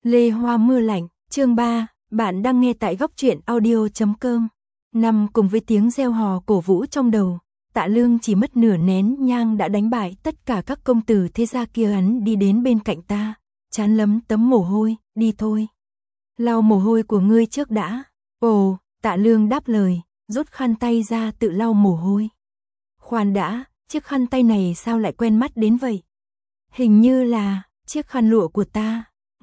Lê Hoa mưa lạnh, chương 3, bạn đang nghe tại góc truyện audio.com. Nằm cùng với tiếng reo hò cổ vũ trong đầu, Tạ Lương chỉ mất nửa nén nhang đã đánh bại tất cả các công tử thế gia kia. Hắn đi đến bên cạnh ta, trán lấm tấm mồ hôi, đi thôi. Lau mồ hôi của ngươi trước đã. Ồ, Tạ Lương đáp lời, rút khăn tay ra tự lau mồ hôi. Khoan đã, chiếc khăn tay này sao lại quen mắt đến vậy? Hình như là chiếc khăn lụa của ta.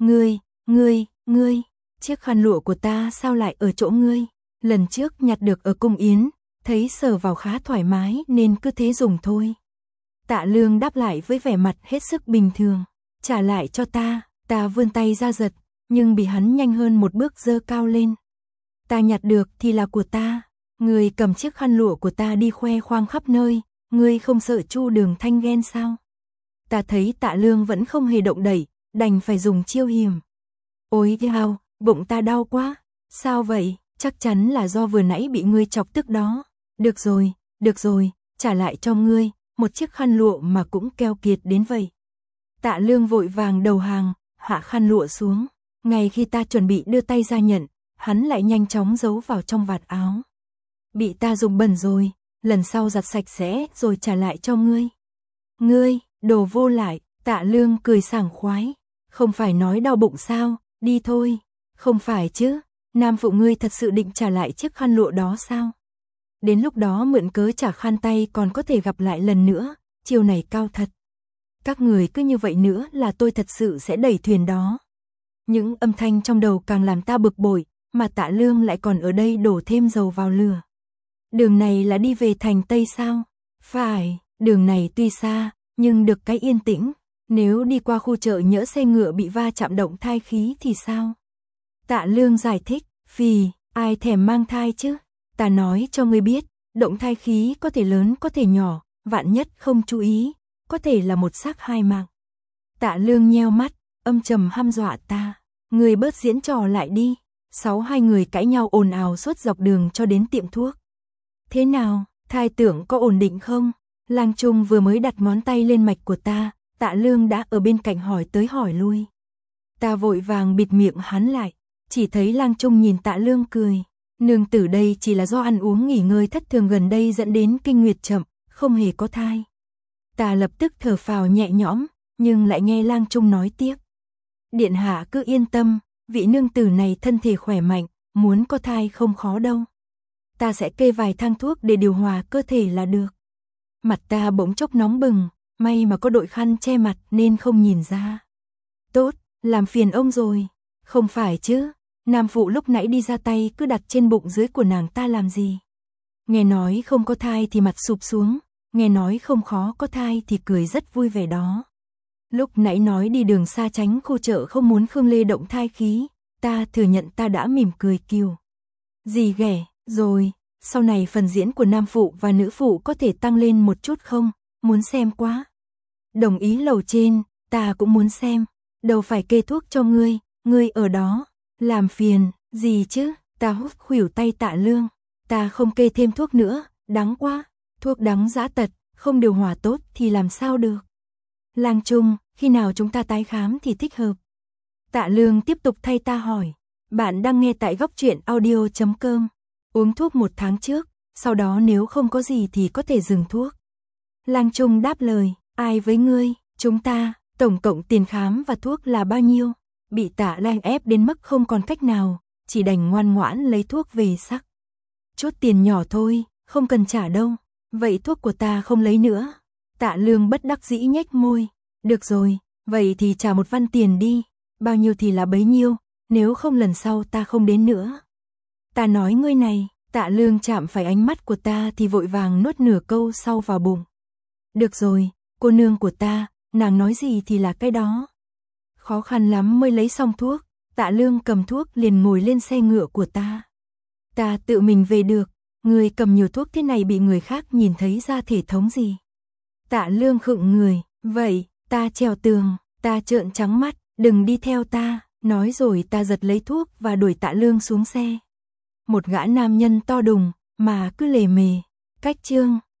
Ngươi, chiếc khăn lụa của ta sao lại ở chỗ ngươi? Lần trước nhặt được ở cung yến, thấy sờ vào khá thoải mái nên cứ thế dùng thôi. Tạ Lương đáp lại với vẻ mặt hết sức bình thường. Trả lại cho ta, ta vươn tay ra giật, nhưng bị hắn nhanh hơn một bước giơ cao lên. Ta nhặt được thì là của ta, ngươi cầm chiếc khăn lụa của ta đi khoe khoang khắp nơi, ngươi không sợ Chu Đường Thanh ghen sao? Ta thấy Tạ Lương vẫn không hề động đậy, đành phải dùng chiêu hiểm. Ôi thao, bụng ta đau quá. Sao vậy? Chắc chắn là do vừa nãy bị ngươi chọc tức đó. Được rồi, trả lại cho ngươi, một chiếc khăn lụa mà cũng keo kiệt đến vậy. Tạ Lương vội vàng đầu hàng, hạ khăn lụa xuống. Ngay khi ta chuẩn bị đưa tay ra nhận, hắn lại nhanh chóng giấu vào trong vạt áo. Bị ta dùng bẩn rồi, lần sau giặt sạch sẽ rồi trả lại cho ngươi. Ngươi, đồ vô lại. Tạ Lương cười sảng khoái. Không phải nói đau bụng sao, đi thôi. Không phải chứ, nam phụ ngươi thật sự định trả lại chiếc khăn lụa đó sao? Đến lúc đó mượn cớ trả khăn tay còn có thể gặp lại lần nữa, chiều này cao thật. Các người cứ như vậy nữa là tôi thật sự sẽ đẩy thuyền đó. Những âm thanh trong đầu càng làm ta bực bội, mà Tạ Lương lại còn ở đây đổ thêm dầu vào lửa. Đường này là đi về thành Tây sao? Phải, đường này tuy xa, nhưng được cái yên tĩnh. Nếu đi qua khu chợ nhỡ xe ngựa bị va chạm động thai khí thì sao? Tạ Lương giải thích, vì ai thèm mang thai chứ? Ta nói cho ngươi biết, động thai khí có thể lớn có thể nhỏ, vạn nhất không chú ý, có thể là một xác hai mạng. Tạ Lương nheo mắt, âm trầm hăm dọa ta. Ngươi bớt diễn trò lại đi. Hai người cãi nhau ồn ào suốt dọc đường cho đến tiệm thuốc. Thế nào, thai tưởng có ổn định không? Lang Trung vừa mới đặt ngón tay lên mạch của ta, Tạ Lương đã ở bên cạnh hỏi tới hỏi lui. Ta vội vàng bịt miệng hắn lại, chỉ thấy Lang Trung nhìn Tạ Lương cười. Nương tử đây chỉ là do ăn uống nghỉ ngơi thất thường gần đây dẫn đến kinh nguyệt chậm, không hề có thai. Ta lập tức thở phào nhẹ nhõm, nhưng lại nghe Lang Trung nói tiếp. Điện hạ cứ yên tâm, vị nương tử này thân thể khỏe mạnh, muốn có thai không khó đâu. Ta sẽ kê vài thang thuốc để điều hòa cơ thể là được. Mặt ta bỗng chốc nóng bừng, may mà có đội khăn che mặt nên không nhìn ra. Tốt, làm phiền ông rồi. Không phải chứ, nam phụ lúc nãy đi ra tay cứ đặt trên bụng dưới của nàng ta làm gì? Nghe nói không có thai thì mặt sụp xuống, nghe nói không khó có thai thì cười rất vui vẻ đó. Lúc nãy nói đi đường xa tránh khu chợ không muốn Khương Lê động thai khí, ta thừa nhận ta đã mỉm cười kiều. Gì ghẻ, rồi, sau này phần diễn của nam phụ và nữ phụ có thể tăng lên một chút không? Muốn xem quá. Đồng ý lầu trên, ta cũng muốn xem. Đâu phải kê thuốc cho ngươi ở đó. Làm phiền, gì chứ? Ta hút khuỷu tay Tạ Lương. Ta không kê thêm thuốc nữa, đắng quá. Thuốc đắng dã tật, không điều hòa tốt thì làm sao được. Lang Trung, khi nào chúng ta tái khám thì thích hợp? Tạ Lương tiếp tục thay ta hỏi. Bạn đang nghe tại góc truyện audio.com. Uống thuốc 1 tháng trước, sau đó nếu không có gì thì có thể dừng thuốc. Lang Trung đáp lời, ai với ngươi, chúng ta, tổng cộng tiền khám và thuốc là bao nhiêu? Bị Tạ Lang ép đến mức không còn cách nào, chỉ đành ngoan ngoãn lấy thuốc về sắc. Chút tiền nhỏ thôi, không cần trả đâu. Vậy thuốc của ta không lấy nữa. Tạ Lương bất đắc dĩ nhếch môi. Được rồi, vậy thì trả 1 văn tiền đi. Bao nhiêu thì là bấy nhiêu, nếu không lần sau ta không đến nữa. Ta nói ngươi này, Tạ Lương chạm phải ánh mắt của ta thì vội vàng nuốt nửa câu sau vào bụng. Được rồi, cô nương của ta, nàng nói gì thì là cái đó. Khó khăn lắm mới lấy xong thuốc, Tạ Lương cầm thuốc liền ngồi lên xe ngựa của ta. Ta tự mình về được, người cầm nhiều thuốc thế này bị người khác nhìn thấy ra thể thống gì. Tạ Lương khựng người, vậy, ta trèo tường, ta trợn trắng mắt, đừng đi theo ta, nói rồi ta giật lấy thuốc và đuổi Tạ Lương xuống xe. Một gã nam nhân to đùng, mà cứ lề mề, cách chương.